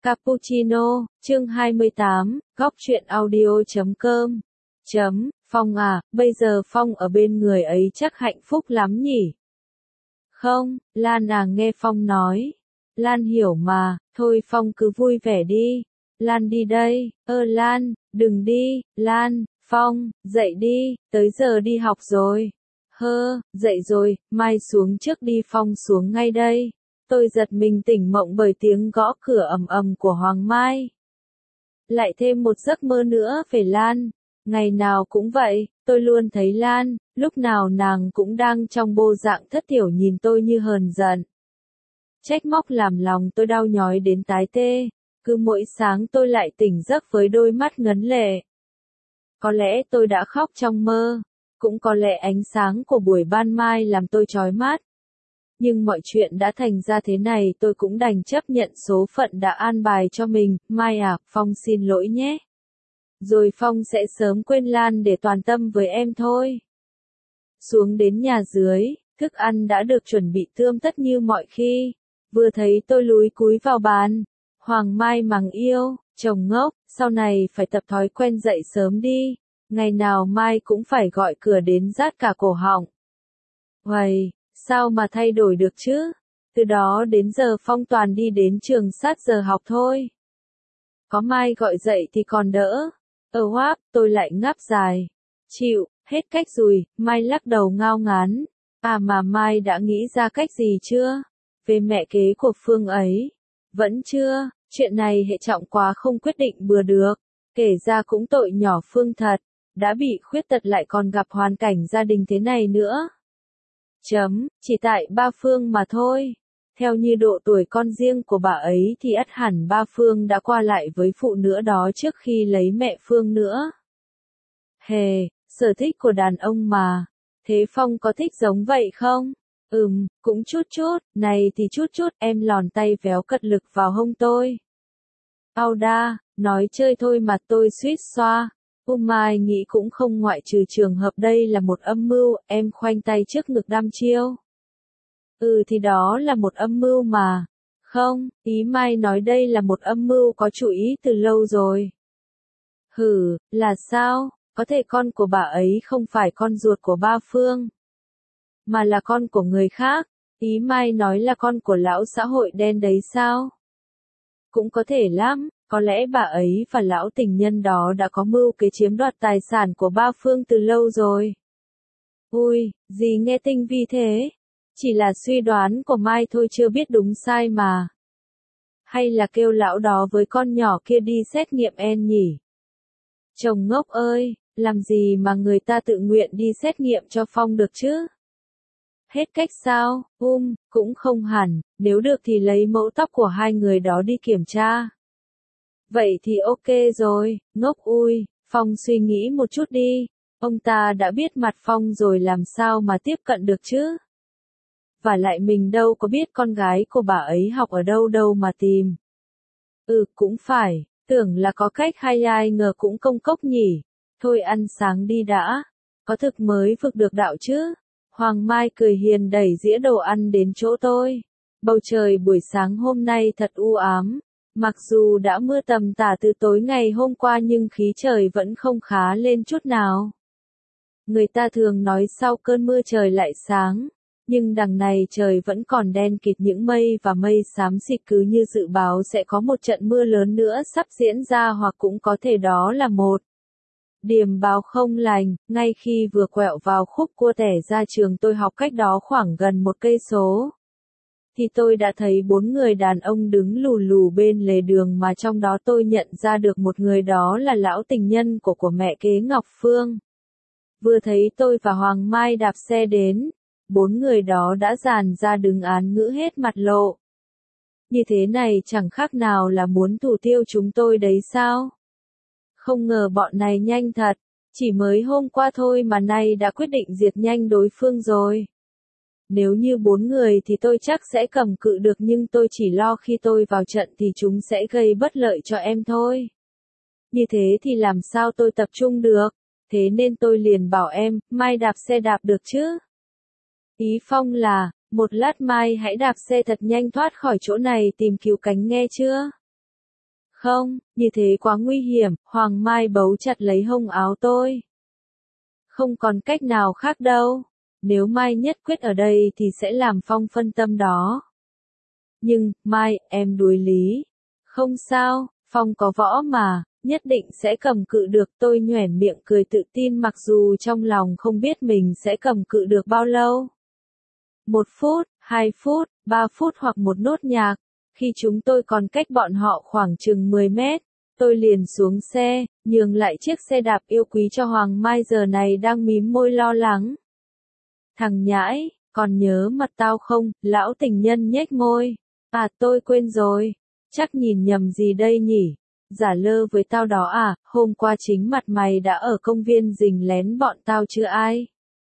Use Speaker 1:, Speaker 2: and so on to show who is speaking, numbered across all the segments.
Speaker 1: Cappuccino, chương 28, góc truyện audio.com. Phong à, bây giờ Phong ở bên người ấy chắc hạnh phúc lắm nhỉ? Không, Lan à, nghe Phong nói. Lan hiểu mà, thôi Phong cứ vui vẻ đi. Lan đi đây, Lan, đừng đi, Lan, Phong, dậy đi, tới giờ đi học rồi. Dậy rồi, mai xuống trước đi. Phong xuống ngay đây. Tôi giật mình tỉnh mộng bởi tiếng gõ cửa ầm ầm của Hoàng Mai. Lại thêm một giấc mơ nữa về Lan. Ngày nào cũng vậy, tôi luôn thấy Lan, lúc nào nàng cũng đang trong bộ dạng thất thiểu nhìn tôi như hờn giận. Trách móc làm lòng tôi đau nhói đến tái tê, cứ mỗi sáng tôi lại tỉnh giấc với đôi mắt ngấn lệ. Có lẽ tôi đã khóc trong mơ, cũng có lẽ ánh sáng của buổi ban mai làm tôi chói mắt. Nhưng mọi chuyện đã thành ra thế này, tôi cũng đành chấp nhận số phận đã an bài cho mình. Mai à, Phong xin lỗi nhé. Rồi Phong sẽ sớm quên Lan để toàn tâm với em thôi. Xuống đến nhà dưới, thức ăn đã được chuẩn bị tươm tất như mọi khi. Vừa thấy tôi lúi cúi vào bàn, Hoàng Mai mắng yêu, chồng ngốc, sau này phải tập thói quen dậy sớm đi. Ngày nào Mai cũng phải gọi cửa đến rát cả cổ họng. Uầy, sao mà thay đổi được chứ? Từ đó đến giờ Phong toàn đi đến trường sát giờ học thôi. Có Mai gọi dậy thì còn đỡ. Tôi lại ngáp dài. Chịu, hết cách rồi. Mai lắc đầu ngao ngán. À mà Mai đã nghĩ ra cách gì chưa? Về mẹ kế của Phương ấy. Vẫn chưa, chuyện này hệ trọng quá không quyết định bừa được. Kể ra cũng tội nhỏ Phương thật. Đã bị khuyết tật lại còn gặp hoàn cảnh gia đình thế này nữa. Chỉ tại ba Phương mà thôi. Theo như độ tuổi con riêng của bà ấy thì ắt hẳn ba Phương đã qua lại với phụ nữ đó trước khi lấy mẹ Phương nữa. Sở thích của đàn ông mà. Thế Phong có thích giống vậy không? Cũng chút chút, này thì chút chút. Em lòn tay véo cật lực vào hông tôi. Đa, nói chơi thôi mà tôi suýt xoa. Mai nghĩ cũng không ngoại trừ trường hợp đây là một âm mưu. Em khoanh tay trước ngực đăm chiêu. Thì đó là một âm mưu mà. Không, ý Mai nói đây là một âm mưu có chủ ý từ lâu rồi. Là sao? Có thể con của bà ấy không phải con ruột của ba Phương, mà là con của người khác. Ý Mai nói là con của lão xã hội đen đấy sao? Cũng có thể lắm, có lẽ bà ấy và lão tình nhân đó đã có mưu kế chiếm đoạt tài sản của ba Phương từ lâu rồi. Ui, gì nghe tinh vi thế? Chỉ là suy đoán của Mai thôi, chưa biết đúng sai mà. Hay là kêu lão đó với con nhỏ kia đi xét nghiệm en nhỉ? Chồng ngốc ơi, làm gì mà người ta tự nguyện đi xét nghiệm cho Phong được chứ? Hết cách sao? Cũng không hẳn, nếu được thì lấy mẫu tóc của hai người đó đi kiểm tra. Vậy thì ok rồi, ngốc ui, Phong suy nghĩ một chút đi, ông ta đã biết mặt Phong rồi làm sao mà tiếp cận được chứ? Và lại mình đâu có biết con gái của bà ấy học ở đâu đâu mà tìm. Cũng phải, tưởng là có cách hay ai ngờ cũng công cốc nhỉ. Thôi ăn sáng đi đã, có thực mới vực được đạo chứ. Hoàng Mai cười hiền đẩy dĩa đồ ăn đến chỗ tôi. Bầu trời buổi sáng hôm nay thật u ám. Mặc dù đã mưa tầm tả từ tối ngày hôm qua nhưng khí trời vẫn không khá lên chút nào. Người ta thường nói sau cơn mưa trời lại sáng. Nhưng đằng này trời vẫn còn đen kịt những mây và mây xám xịt, cứ như dự báo sẽ có một trận mưa lớn nữa sắp diễn ra, hoặc cũng có thể đó là một điểm báo không lành. Ngay khi vừa quẹo vào khúc cua tẻ ra trường tôi học cách đó khoảng gần 1 cây số, thì tôi đã thấy 4 người đàn ông đứng lù lù bên lề đường, mà trong đó tôi nhận ra được một người, đó là lão tình nhân của mẹ kế Ngọc Phương. Vừa thấy tôi và Hoàng Mai đạp xe đến, 4 người đó đã dàn ra đứng án ngữ hết mặt lộ. Như thế này chẳng khác nào là muốn thủ tiêu chúng tôi đấy sao? Không ngờ bọn này nhanh thật, chỉ mới hôm qua thôi mà nay đã quyết định diệt nhanh đối phương rồi. Nếu như 4 người thì tôi chắc sẽ cầm cự được, nhưng tôi chỉ lo khi tôi vào trận thì chúng sẽ gây bất lợi cho em thôi. Như thế thì làm sao tôi tập trung được? Thế nên tôi liền bảo em, Mai đạp xe đạp được chứ? Ý Phong là, một lát Mai hãy đạp xe thật nhanh thoát khỏi chỗ này tìm cứu cánh, nghe chưa? Không, như thế quá nguy hiểm, Hoàng Mai bấu chặt lấy hông áo tôi. Không còn cách nào khác đâu. Nếu Mai nhất quyết ở đây thì sẽ làm Phong phân tâm đó. Nhưng, Mai, em đuối lý. Không sao, Phong có võ mà, nhất định sẽ cầm cự được. Tôi nhoẻn miệng cười tự tin mặc dù trong lòng không biết mình sẽ cầm cự được bao lâu. 1 phút, 2 phút, 3 phút hoặc một nốt nhạc. Khi chúng tôi còn cách bọn họ khoảng chừng 10 mét, tôi liền xuống xe, nhường lại chiếc xe đạp yêu quý cho Hoàng Mai giờ này đang mím môi lo lắng. Thằng nhãi, còn nhớ mặt tao không? Lão tình nhân nhếch môi. À tôi quên rồi. Chắc nhìn nhầm gì đây nhỉ? Giả lơ với tao đó à? Hôm qua chính mặt mày đã ở công viên rình lén bọn tao chưa ai?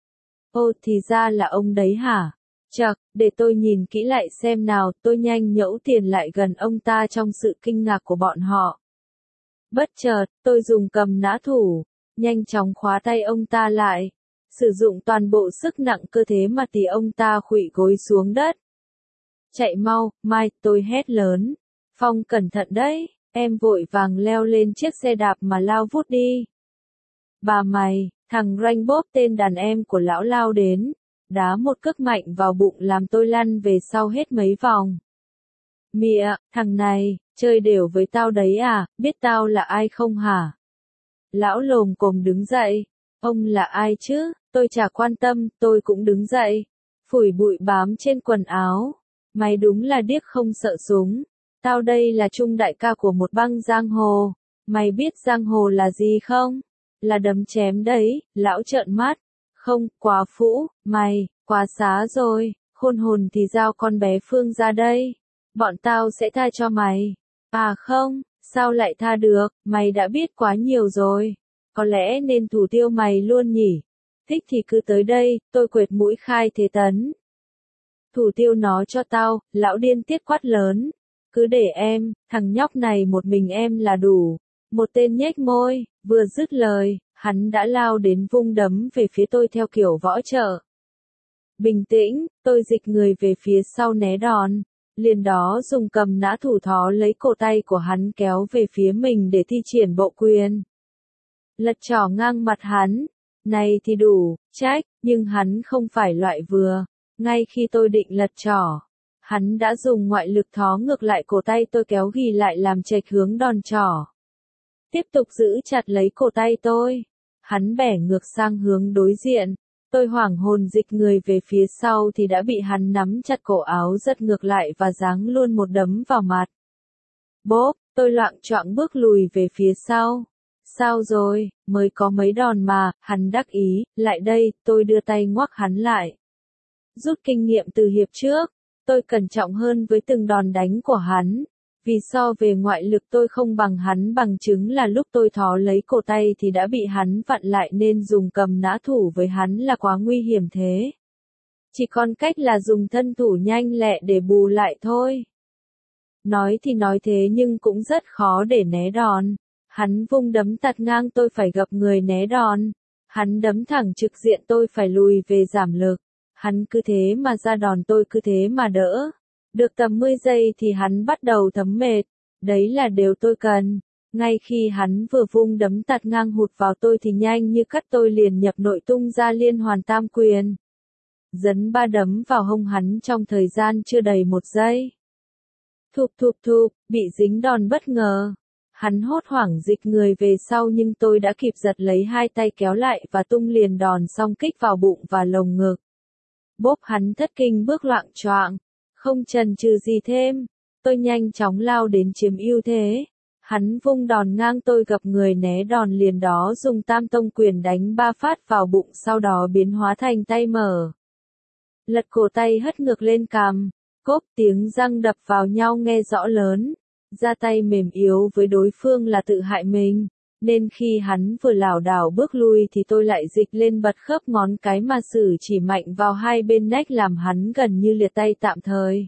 Speaker 1: Ô thì ra là ông đấy hả? Chậc, để tôi nhìn kỹ lại xem nào. Tôi nhanh nhẩu tiền lại gần ông ta trong sự kinh ngạc của bọn họ. Bất chợt, tôi dùng cầm nã thủ, nhanh chóng khóa tay ông ta lại. Sử dụng toàn bộ sức nặng cơ thể mà tí ông ta khuỵu gối xuống đất. Chạy mau, Mai, tôi hét lớn. Phong cẩn thận đấy, em vội vàng leo lên chiếc xe đạp mà lao vút đi. Bà mày, thằng ranh bốp tên đàn em của lão lao đến, đá một cước mạnh vào bụng làm tôi lăn về sau hết mấy vòng. Mịa, thằng này, chơi đều với tao đấy à, biết tao là ai không hả? Lão lồm cồm đứng dậy. Ông là ai chứ? Tôi chả quan tâm, tôi cũng đứng dậy. Phủi bụi bám trên quần áo. Mày đúng là điếc không sợ súng. Tao đây là trung đại ca của một băng giang hồ. Mày biết giang hồ là gì không? Là đấm chém đấy, lão trợn mắt. Không, quá phũ, mày, quá xá rồi. Khôn hồn thì giao con bé Phương ra đây. Bọn tao sẽ tha cho mày. À không, sao lại tha được, mày đã biết quá nhiều rồi. Có lẽ nên thủ tiêu mày luôn nhỉ. Thích thì cứ tới đây, tôi quệt mũi khai thế tấn. Thủ tiêu nó cho tao, lão điên tiết quát lớn. Cứ để em, thằng nhóc này một mình em là đủ. Một tên nhếch môi, vừa dứt lời, hắn đã lao đến vung đấm về phía tôi theo kiểu võ trợ. Bình tĩnh, tôi dịch người về phía sau né đòn. Liền đó dùng cầm nã thủ thó lấy cổ tay của hắn kéo về phía mình để thi triển bộ quyền. Lật trỏ ngang mặt hắn. Này thì đủ, trách, nhưng hắn không phải loại vừa. Ngay khi tôi định lật trỏ, hắn đã dùng ngoại lực thó ngược lại cổ tay tôi kéo ghì lại làm chệch hướng đòn trỏ. Tiếp tục giữ chặt lấy cổ tay tôi. Hắn bẻ ngược sang hướng đối diện. Tôi hoảng hồn dịch người về phía sau thì đã bị hắn nắm chặt cổ áo giật ngược lại và giáng luôn một đấm vào mặt. Bốp, tôi loạng choạng bước lùi về phía sau. Sao rồi, mới có mấy đòn mà, hắn đắc ý, lại đây, tôi đưa tay ngoắc hắn lại. Rút kinh nghiệm từ hiệp trước, tôi cẩn trọng hơn với từng đòn đánh của hắn. Vì so về ngoại lực tôi không bằng hắn bằng chứng là lúc tôi thó lấy cổ tay thì đã bị hắn vặn lại nên dùng cầm nã thủ với hắn là quá nguy hiểm thế. Chỉ còn cách là dùng thân thủ nhanh lẹ để bù lại thôi. Nói thì nói thế nhưng cũng rất khó để né đòn. Hắn vung đấm tạt ngang tôi phải gập người né đòn. Hắn đấm thẳng trực diện tôi phải lùi về giảm lực. Hắn cứ thế mà ra đòn tôi cứ thế mà đỡ. Được tầm 10 giây thì hắn bắt đầu thấm mệt. Đấy là điều tôi cần. Ngay khi hắn vừa vung đấm tạt ngang hụt vào tôi thì nhanh như cắt tôi liền nhập nội tung ra liên hoàn tam quyền. Dấn 3 đấm vào hông hắn trong thời gian chưa đầy 1 giây. Thụp thụp thụp, bị dính đòn bất ngờ. Hắn hốt hoảng dịch người về sau nhưng tôi đã kịp giật lấy hai tay kéo lại và tung liền đòn song kích vào bụng và lồng ngực. Bốp hắn thất kinh bước loạng choạng. Không chần chừ gì thêm. Tôi nhanh chóng lao đến chiếm ưu thế. Hắn vung đòn ngang tôi gập người né đòn liền đó dùng tam tông quyền đánh 3 phát vào bụng sau đó biến hóa thành tay mở. Lật cổ tay hất ngược lên cằm. Cốp tiếng răng đập vào nhau nghe rõ lớn. Ra tay mềm yếu với đối phương là tự hại mình. Nên khi hắn vừa lảo đảo bước lui thì tôi lại dịch lên bật khớp ngón cái mà sử chỉ mạnh vào hai bên nách làm hắn gần như liệt tay tạm thời.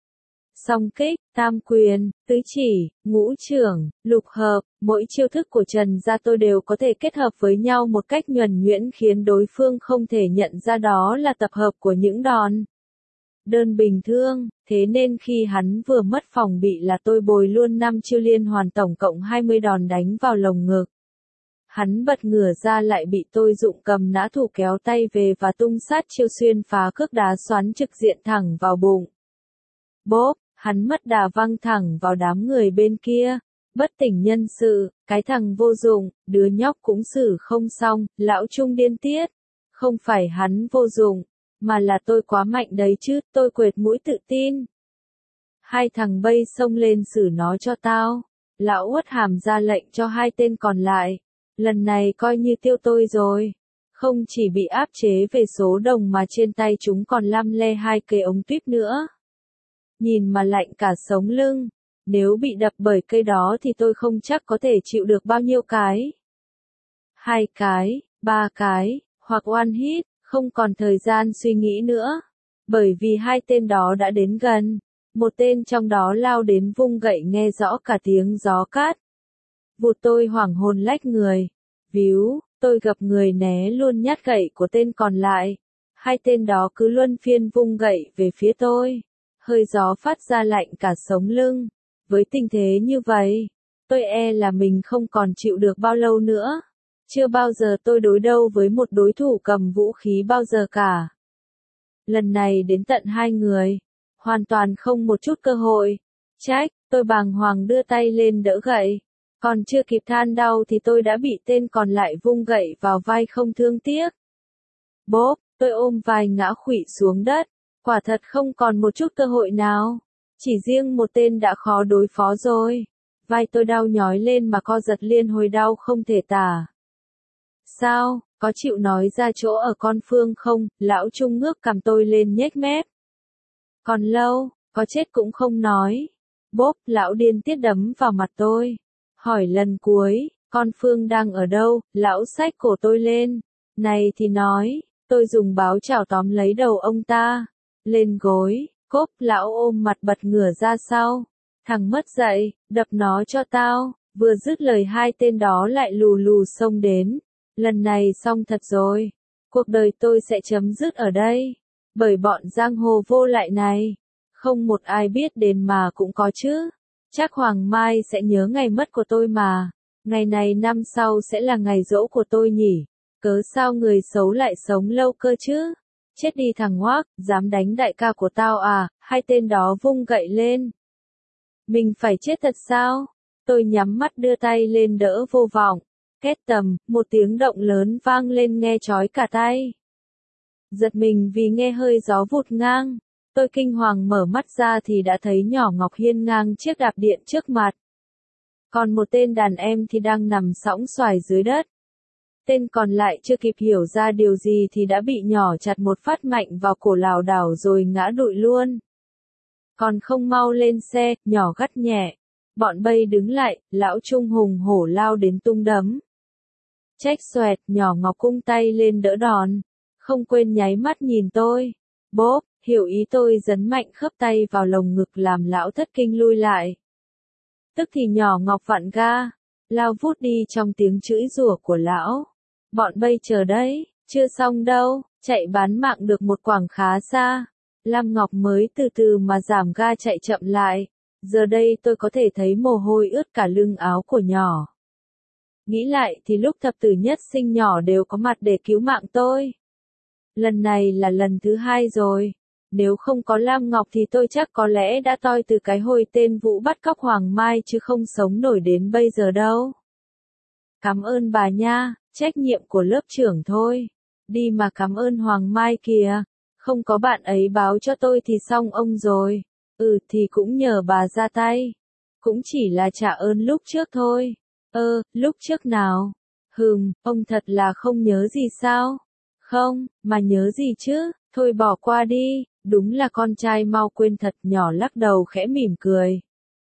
Speaker 1: Song kích, tam quyền, tứ chỉ, ngũ chưởng, lục hợp, mỗi chiêu thức của Trần gia tôi đều có thể kết hợp với nhau một cách nhuần nhuyễn khiến đối phương không thể nhận ra đó là tập hợp của những đòn. đơn bình thường, thế nên khi hắn vừa mất phòng bị là tôi bồi luôn 5 chiêu liên hoàn tổng cộng 20 đòn đánh vào lồng ngực. Hắn bật ngửa ra lại bị tôi dụng cầm nã thủ kéo tay về và tung sát chiêu xuyên phá cước đá xoắn trực diện thẳng vào bụng. Bốp, hắn mất đà văng thẳng vào đám người bên kia. Bất tỉnh nhân sự, cái thằng vô dụng, đứa nhóc cũng xử không xong, lão Trung điên tiết. Không phải hắn vô dụng, mà là tôi quá mạnh đấy chứ, tôi quệt mũi tự tin. Hai thằng bay xông lên xử nó cho tao. Lão Uất Hàm ra lệnh cho hai tên còn lại. Lần này coi như tiêu tôi rồi. Không chỉ bị áp chế về số đồng mà trên tay chúng còn lăm le hai cây ống tuyếp nữa. Nhìn mà lạnh cả sống lưng. Nếu bị đập bởi cây đó thì tôi không chắc có thể chịu được bao nhiêu cái. 2 cái, 3 cái, hoặc one hit, không còn thời gian suy nghĩ nữa. Bởi vì hai tên đó đã đến gần. Một tên trong đó lao đến vung gậy nghe rõ cả tiếng gió cát. Vụt tôi hoảng hồn lách người. Víu, tôi gập người né luôn nhát gậy của tên còn lại. Hai tên đó cứ luân phiên vung gậy về phía tôi. Hơi gió phát ra lạnh cả sống lưng. Với tình thế như vậy, tôi e là mình không còn chịu được bao lâu nữa. Chưa bao giờ tôi đối đầu với một đối thủ cầm vũ khí bao giờ cả. Lần này đến tận 2 người, hoàn toàn không một chút cơ hội. Trách, tôi bàng hoàng đưa tay lên đỡ gậy. Còn chưa kịp than đau thì tôi đã bị tên còn lại vung gậy vào vai không thương tiếc. Bốp, tôi ôm vai ngã khuỵu xuống đất. Quả thật không còn một chút cơ hội nào. Chỉ riêng một tên đã khó đối phó rồi. Vai tôi đau nhói lên mà co giật liên hồi đau không thể tả. Sao, có chịu nói ra chỗ ở con Phương không? Lão Trung ngước cằm tôi lên nhếch mép. Còn lâu, có chết cũng không nói. Bốp, lão điên tiết đấm vào mặt tôi. Hỏi lần cuối, con Phương đang ở đâu? Lão xách cổ tôi lên. Này thì nói, tôi dùng báo chảo tóm lấy đầu ông ta. Lên gối. Cốp, lão ôm mặt bật ngửa ra sau. Thằng mất dạy, đập nó cho tao. Vừa dứt lời hai tên đó lại lù lù xông đến. Lần này xong thật rồi. Cuộc đời tôi sẽ chấm dứt ở đây. Bởi bọn giang hồ vô lại này. Không một ai biết đến mà cũng có chứ. Chắc Hoàng Mai sẽ nhớ ngày mất của tôi mà. Ngày này năm sau sẽ là ngày giỗ của tôi nhỉ. Cớ sao người xấu lại sống lâu cơ chứ? Chết đi thằng hoác, dám đánh đại ca của tao à? Hai tên đó vung gậy lên. Mình phải chết thật sao? Tôi nhắm mắt đưa tay lên đỡ vô vọng. Két tầm, một tiếng động lớn vang lên nghe chói cả tai. Giật mình vì nghe hơi gió vụt ngang. Tôi kinh hoàng mở mắt ra thì đã thấy nhỏ Ngọc hiên ngang chiếc đạp điện trước mặt. Còn một tên đàn em thì đang nằm sõng xoài dưới đất. Tên còn lại chưa kịp hiểu ra điều gì thì đã bị nhỏ chặt một phát mạnh vào cổ lảo đảo rồi ngã đụi luôn. Còn không mau lên xe, nhỏ gắt nhẹ. Bọn Bay đứng lại, lão Trung hùng hổ lao đến tung đấm. Trách xoẹt, nhỏ Ngọc cung tay lên đỡ đòn. Không quên nháy mắt nhìn tôi. Bốp, hiểu ý tôi dấn mạnh khớp tay vào lồng ngực làm lão thất kinh lui lại. Tức thì nhỏ Ngọc vặn ga, lao vút đi trong tiếng chửi rủa của lão. Bọn Bay chờ đấy, chưa xong đâu, chạy bán mạng được một quãng khá xa. Lam Ngọc mới từ từ mà giảm ga chạy chậm lại. Giờ đây tôi có thể thấy mồ hôi ướt cả lưng áo của nhỏ. Nghĩ lại thì lúc thập tử nhất sinh nhỏ đều có mặt để cứu mạng tôi. Lần này là lần thứ 2 rồi. Nếu không có Lam Ngọc thì tôi chắc có lẽ đã toi từ cái hồi tên Vũ bắt cóc Hoàng Mai chứ không sống nổi đến bây giờ đâu. Cảm ơn bà nha, trách nhiệm của lớp trưởng thôi. Đi mà cảm ơn Hoàng Mai kìa. Không có bạn ấy báo cho tôi thì xong ông rồi. Thì cũng nhờ bà ra tay. Cũng chỉ là trả ơn lúc trước thôi. Lúc trước nào? Ông thật là không nhớ gì sao? Không, mà nhớ gì chứ? Thôi bỏ qua đi, đúng là con trai mau quên thật. Nhỏ lắc đầu khẽ mỉm cười.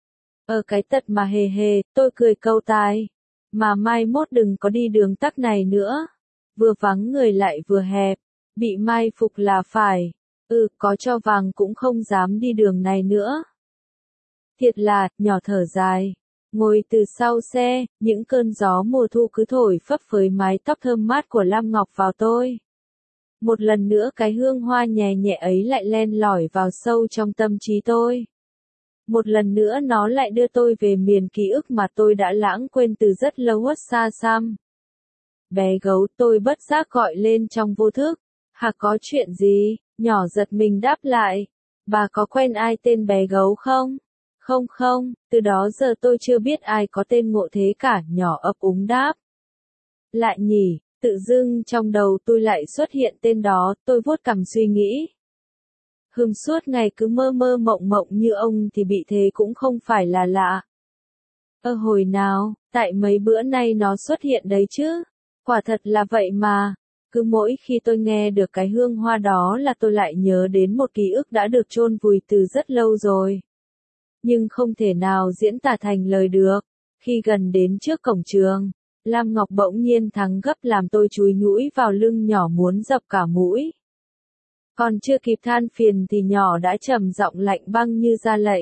Speaker 1: Cái tật mà hề hề, tôi cười câu tai. Mà mai mốt đừng có đi đường tắc này nữa. Vừa vắng người lại vừa hẹp. Bị mai phục là phải. Có cho vàng cũng không dám đi đường này nữa. Thiệt là, nhỏ thở dài. Ngồi từ sau xe, những cơn gió mùa thu cứ thổi phấp phới mái tóc thơm mát của Lam Ngọc vào tôi. Một lần nữa cái hương hoa nhẹ nhẹ ấy lại len lỏi vào sâu trong tâm trí tôi. Một lần nữa nó lại đưa tôi về miền ký ức mà tôi đã lãng quên từ rất lâu xa xăm. Bé gấu, tôi bất giác gọi lên trong vô thức. Hả, có chuyện gì? Nhỏ giật mình đáp lại. Bà có quen ai tên bé gấu không? Không không, từ đó giờ tôi chưa biết ai có tên ngộ thế cả, nhỏ ấp úng đáp. Lại nhỉ, tự dưng trong đầu tôi lại xuất hiện tên đó, tôi vuốt cằm suy nghĩ. Suốt ngày cứ mơ mơ mộng mộng như ông thì bị thế cũng không phải là lạ. Hồi nào, tại mấy bữa nay nó xuất hiện đấy chứ. Quả thật là vậy mà. Cứ mỗi khi tôi nghe được cái hương hoa đó là tôi lại nhớ đến một ký ức đã được chôn vùi từ rất lâu rồi. Nhưng không thể nào diễn tả thành lời được. Khi gần đến trước cổng trường, Lam Ngọc bỗng nhiên thắng gấp làm tôi chúi nhũi vào lưng nhỏ muốn dập cả mũi. Còn chưa kịp than phiền thì nhỏ đã trầm giọng lạnh băng như ra lệnh.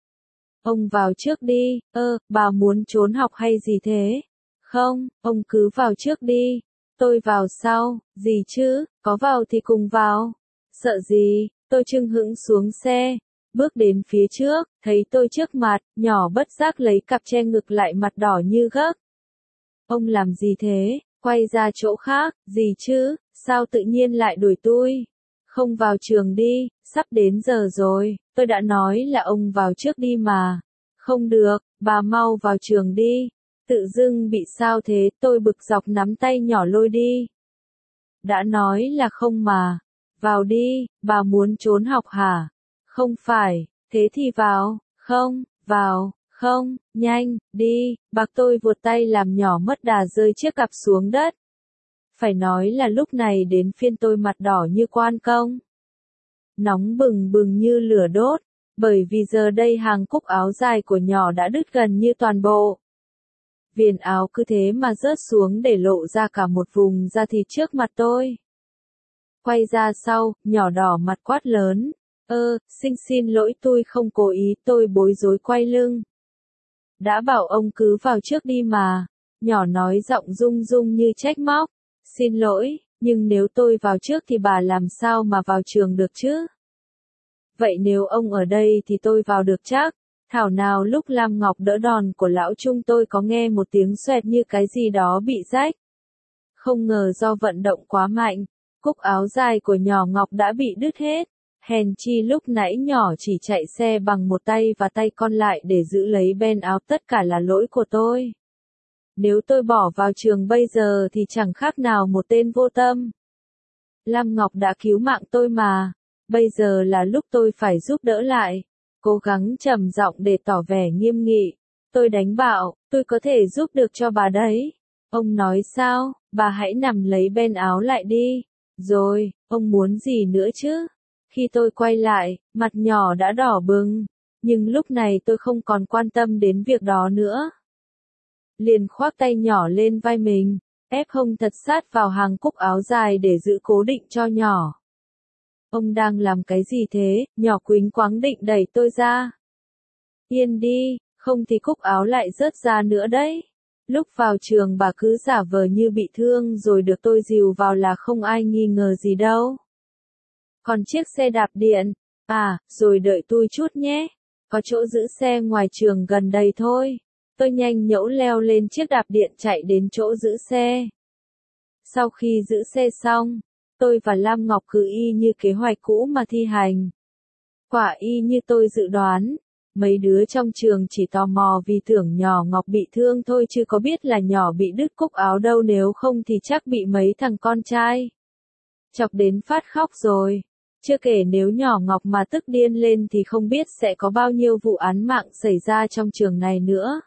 Speaker 1: Ông vào trước đi, bà muốn trốn học hay gì thế? Không, ông cứ vào trước đi. Tôi vào sau, gì chứ, có vào thì cùng vào. Sợ gì, tôi chưng hững xuống xe. Bước đến phía trước, thấy tôi trước mặt, nhỏ bất giác lấy cặp che ngực lại mặt đỏ như gấc. Ông làm gì thế, quay ra chỗ khác, gì chứ, sao tự nhiên lại đuổi tôi? Không vào trường đi, sắp đến giờ rồi, tôi đã nói là ông vào trước đi mà. Không được, bà mau vào trường đi. Tự dưng bị sao thế, tôi bực dọc nắm tay nhỏ lôi đi. Đã nói là không mà. Vào đi, bà muốn trốn học hả? Không phải, thế thì vào, không, vào, không, nhanh, đi, bác tôi vuột tay làm nhỏ mất đà rơi chiếc cặp xuống đất. Phải nói là lúc này đến phiên tôi mặt đỏ như quan công. Nóng bừng bừng như lửa đốt, bởi vì giờ đây hàng cúc áo dài của nhỏ đã đứt gần như toàn bộ. Viền áo cứ thế mà rớt xuống để lộ ra cả một vùng da thịt trước mặt tôi. Quay ra sau, nhỏ đỏ mặt quát lớn. Xin lỗi tôi không cố ý, tôi bối rối quay lưng. Đã bảo ông cứ vào trước đi mà. Nhỏ nói giọng rung rung như trách móc. Xin lỗi, nhưng nếu tôi vào trước thì bà làm sao mà vào trường được chứ? Vậy nếu ông ở đây thì tôi vào được chắc. Thảo nào lúc Lam Ngọc đỡ đòn của lão Trung tôi có nghe một tiếng xoẹt như cái gì đó bị rách. Không ngờ do vận động quá mạnh, cúc áo dài của nhỏ Ngọc đã bị đứt hết. Hèn chi lúc nãy nhỏ chỉ chạy xe bằng một tay và tay còn lại để giữ lấy ben áo, tất cả là lỗi của tôi. Nếu tôi bỏ vào trường bây giờ thì chẳng khác nào một tên vô tâm. Lam Ngọc đã cứu mạng tôi mà. Bây giờ là lúc tôi phải giúp đỡ lại. Cố gắng trầm giọng để tỏ vẻ nghiêm nghị. Tôi đánh bảo, tôi có thể giúp được cho bà đấy. Ông nói sao, bà hãy nằm lấy ben áo lại đi. Rồi, ông muốn gì nữa chứ? Khi tôi quay lại, mặt nhỏ đã đỏ bừng. Nhưng lúc này tôi không còn quan tâm đến việc đó nữa. Liền khoác tay nhỏ lên vai mình, ép hông thật sát vào hàng cúc áo dài để giữ cố định cho nhỏ. Ông đang làm cái gì thế? Nhỏ quýnh quáng định đẩy tôi ra. Yên đi, không thì cúc áo lại rớt ra nữa đấy. Lúc vào trường bà cứ giả vờ như bị thương rồi được tôi dìu vào là không ai nghi ngờ gì đâu. Còn chiếc xe đạp điện, rồi đợi tôi chút nhé. Có chỗ giữ xe ngoài trường gần đây thôi. Tôi nhanh nhẩu leo lên chiếc đạp điện chạy đến chỗ giữ xe. Sau khi giữ xe xong, tôi và Lam Ngọc cứ y như kế hoạch cũ mà thi hành. Quả y như tôi dự đoán, mấy đứa trong trường chỉ tò mò vì tưởng nhỏ Ngọc bị thương thôi chứ có biết là nhỏ bị đứt cúc áo đâu, nếu không thì chắc bị mấy thằng con trai chọc đến phát khóc rồi. Chưa kể nếu nhỏ Ngọc mà tức điên lên thì không biết sẽ có bao nhiêu vụ án mạng xảy ra trong trường này nữa.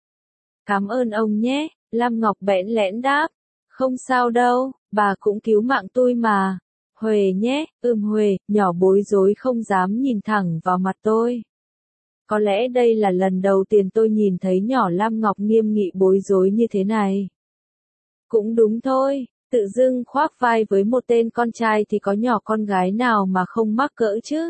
Speaker 1: Cảm ơn ông nhé, Lam Ngọc bẽn lẽn đáp. Không sao đâu, bà cũng cứu mạng tôi mà. Huề nhé, Huề, nhỏ bối rối không dám nhìn thẳng vào mặt tôi. Có lẽ đây là lần đầu tiên tôi nhìn thấy nhỏ Lam Ngọc nghiêm nghị bối rối như thế này. Cũng đúng thôi, tự dưng khoác vai với một tên con trai thì có nhỏ con gái nào mà không mắc cỡ chứ.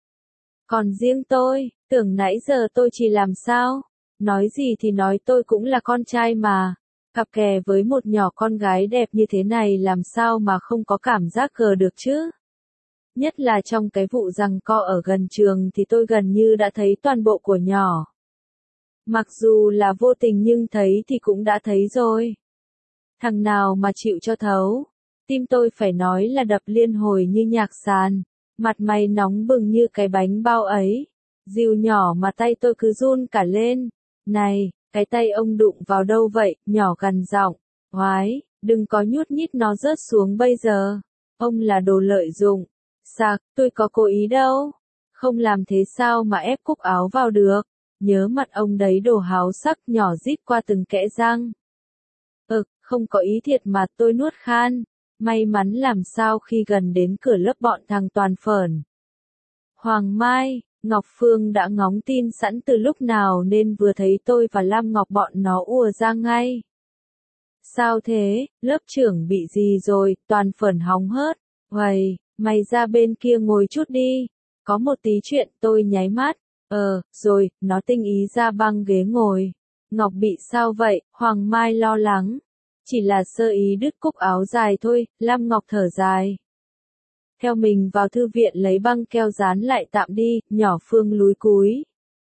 Speaker 1: Còn riêng tôi, tưởng nãy giờ tôi chỉ làm sao? Nói gì thì nói, tôi cũng là con trai mà. Cặp kè với một nhỏ con gái đẹp như thế này làm sao mà không có cảm giác cờ được chứ? Nhất là trong cái vụ giằng co ở gần trường thì tôi gần như đã thấy toàn bộ của nhỏ. Mặc dù là vô tình nhưng thấy thì cũng đã thấy rồi. Thằng nào mà chịu cho thấu. Tim tôi phải nói là đập liên hồi như nhạc sàn. Mặt mày nóng bừng như cái bánh bao ấy. Dìu nhỏ mà tay tôi cứ run cả lên. Này, cái tay ông đụng vào đâu vậy? Nhỏ gằn giọng. Oái, đừng có nhút nhít nó rớt xuống bây giờ. Ông là đồ lợi dụng. Sạc, tôi có cố ý đâu. Không làm thế sao mà ép cúc áo vào được. Nhớ mặt ông đấy đồ háo sắc, nhỏ rít qua từng kẽ răng. Không có ý thiệt mà tôi nuốt khan. May mắn làm sao khi gần đến cửa lớp bọn thằng Toàn Phởn. Hoàng Mai, Ngọc Phương đã ngóng tin sẵn từ lúc nào nên vừa thấy tôi và Lam Ngọc bọn nó ùa ra ngay. Sao thế, lớp trưởng bị gì rồi? Toàn Phởn hóng hớt. Uầy, mày ra bên kia ngồi chút đi. Có một tí chuyện. Tôi nháy mắt. Rồi, nó tinh ý ra băng ghế ngồi. Ngọc bị sao vậy? Hoàng Mai lo lắng. Chỉ là sơ ý đứt cúc áo dài thôi. Lam Ngọc thở dài. Theo mình vào thư viện lấy băng keo dán lại tạm đi. Nhỏ Phương lúi cúi.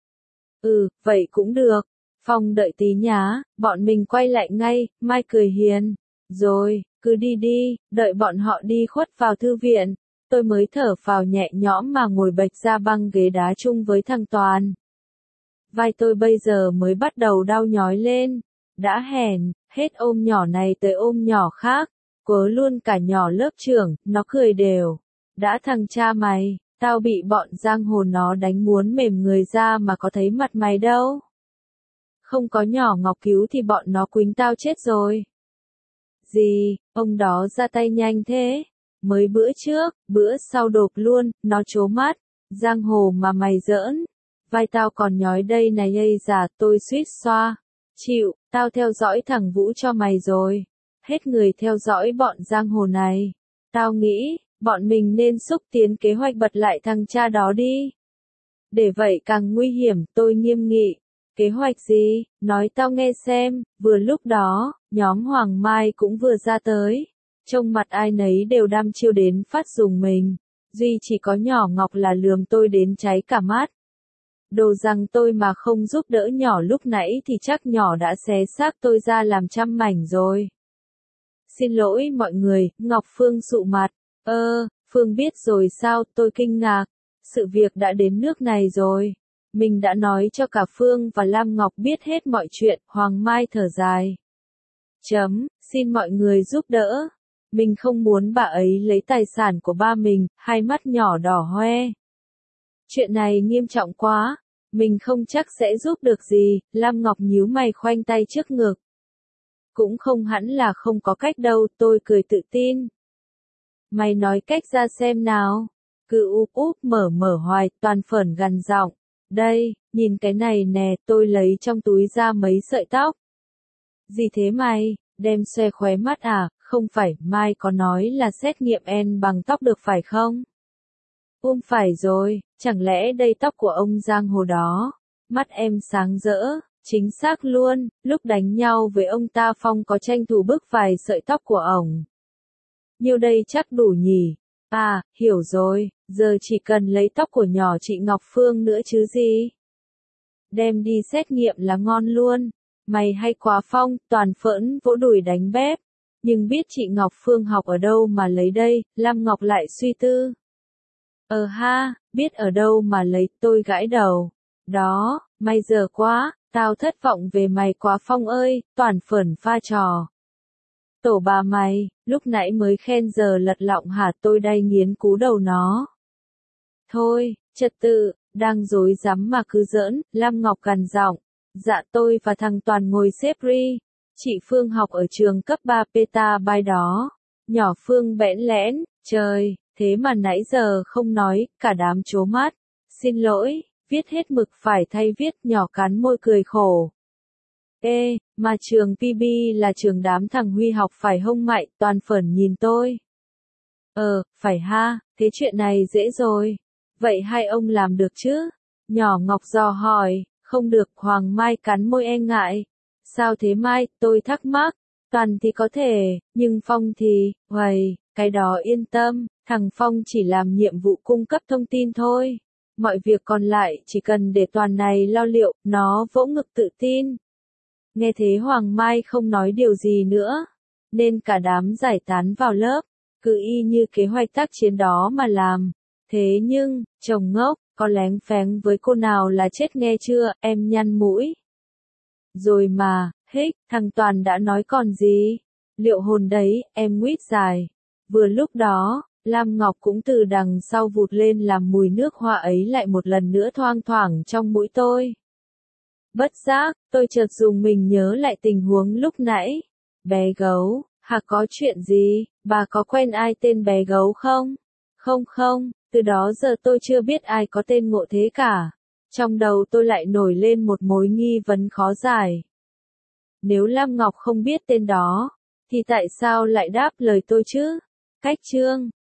Speaker 1: Vậy cũng được. Phong đợi tí nhá. Bọn mình quay lại ngay. Mai cười hiền. Rồi, cứ đi đi. Đợi bọn họ đi khuất vào thư viện. Tôi mới thở phào nhẹ nhõm mà ngồi bệch ra băng ghế đá chung với thằng Toàn. Vai tôi bây giờ mới bắt đầu đau nhói lên. Đã hèn, hết ôm nhỏ này tới ôm nhỏ khác. Quớ luôn cả nhỏ lớp trưởng, nó cười đều. Đã thằng cha mày, tao bị bọn giang hồ nó đánh muốn mềm người ra mà có thấy mặt mày đâu. Không có nhỏ Ngọc cứu thì bọn nó quýnh tao chết rồi. Gì, ông đó ra tay nhanh thế. Mới bữa trước, bữa sau đột luôn, nó trố mắt. Giang hồ mà mày giỡn. Vai tao còn nhói đây này ây già, tôi suýt xoa. Chịu, tao theo dõi thằng Vũ cho mày rồi. Hết người theo dõi bọn giang hồ này. Tao nghĩ, bọn mình nên xúc tiến kế hoạch bật lại thằng cha đó đi. Để vậy càng nguy hiểm, tôi nghiêm nghị. Kế hoạch gì? Nói tao nghe xem. Vừa lúc đó, nhóm Hoàng Mai cũng vừa ra tới. Trông mặt ai nấy đều đăm chiêu đến phát rùng mình. Duy chỉ có nhỏ Ngọc là lườm tôi đến cháy cả mắt. Đồ rằng tôi mà không giúp đỡ nhỏ lúc nãy thì chắc nhỏ đã xé xác tôi ra làm trăm mảnh rồi. Xin lỗi mọi người, Ngọc Phương sụ mặt. Phương biết rồi sao? Tôi kinh ngạc. Sự việc đã đến nước này rồi. Mình đã nói cho cả Phương và Lam Ngọc biết hết mọi chuyện. Hoàng Mai thở dài. Xin mọi người giúp đỡ. Mình không muốn bà ấy lấy tài sản của ba mình. Hai mắt nhỏ đỏ hoe. Chuyện này nghiêm trọng quá. Mình không chắc sẽ giúp được gì. Lam Ngọc nhíu mày khoanh tay trước ngực. Cũng không hẳn là không có cách đâu. Tôi cười tự tin. Mày nói cách ra xem nào. Cứ úp mở hoài. Toàn Phởn gằn giọng. Đây, nhìn cái này nè. Tôi lấy trong túi ra mấy sợi tóc. Gì thế mày? Đem xoe khóe mắt à? Không phải, Mai có nói là xét nghiệm N bằng tóc được phải không? Phải rồi, chẳng lẽ đây tóc của ông giang hồ đó? Mắt em sáng rỡ, chính xác luôn, lúc đánh nhau với ông ta Phong có tranh thủ bức vài sợi tóc của ổng. Nhiêu đây chắc đủ nhỉ? À, hiểu rồi, giờ chỉ cần lấy tóc của nhỏ chị Ngọc Phương nữa chứ gì? Đem đi xét nghiệm là ngon luôn. Mày hay quá Phong. Toàn Phởn vỗ đùi đánh bếp. Nhưng biết chị Ngọc Phương học ở đâu mà lấy đây? Lam Ngọc lại suy tư. Biết ở đâu mà lấy. Tôi gãi đầu. Đó, mày giờ quá, tao thất vọng về mày quá Phong ơi. Toàn Phởn pha trò. Tổ bà mày, lúc nãy mới khen giờ lật lọng hả? Tôi đay nghiến cú đầu nó. Thôi, trật tự, đang rối rắm mà cứ giỡn. Lam Ngọc gằn giọng. Dạ tôi và thằng Toàn ngồi xếp ri. Chị Phương học ở trường cấp 3 Peta Bay đó. Nhỏ Phương bẽn lẽn. Trời, thế mà nãy giờ không nói. Cả đám trố mắt. Xin lỗi, viết hết mực phải thay viết. Nhỏ cắn môi cười khổ. Mà trường PB là trường đám thằng Huy học phải hông mại? Toàn Phởn nhìn tôi. Phải ha, thế chuyện này dễ rồi. Vậy hai ông làm được chứ? Nhỏ Ngọc dò hỏi. Không được. Hoàng Mai cắn môi e ngại. Sao thế Mai? Tôi thắc mắc. Toàn thì có thể, nhưng Phong thì, uầy, cái đó yên tâm, thằng Phong chỉ làm nhiệm vụ cung cấp thông tin thôi. Mọi việc còn lại chỉ cần để Toàn này lo liệu, nó vỗ ngực tự tin. Nghe thế Hoàng Mai không nói điều gì nữa, nên cả đám giải tán vào lớp, cứ y như kế hoạch tác chiến đó mà làm. Thế nhưng, chồng ngốc, có lén phén với cô nào là chết nghe chưa, em nhăn mũi. Rồi mà, hích, thằng Toàn đã nói còn gì? Liệu hồn đấy, em nguyết dài. Vừa lúc đó, Lam Ngọc cũng từ đằng sau vụt lên làm mùi nước hoa ấy lại một lần nữa thoang thoảng trong mũi tôi. Bất giác, tôi chợt dùng mình nhớ lại tình huống lúc nãy. Bé gấu, hả có chuyện gì, bà có quen ai tên bé gấu không? Không không, từ đó giờ tôi chưa biết ai có tên ngộ thế cả. Trong đầu tôi lại nổi lên một mối nghi vấn khó giải. Nếu Lam Ngọc không biết tên đó, thì tại sao lại đáp lời tôi chứ? Cách chương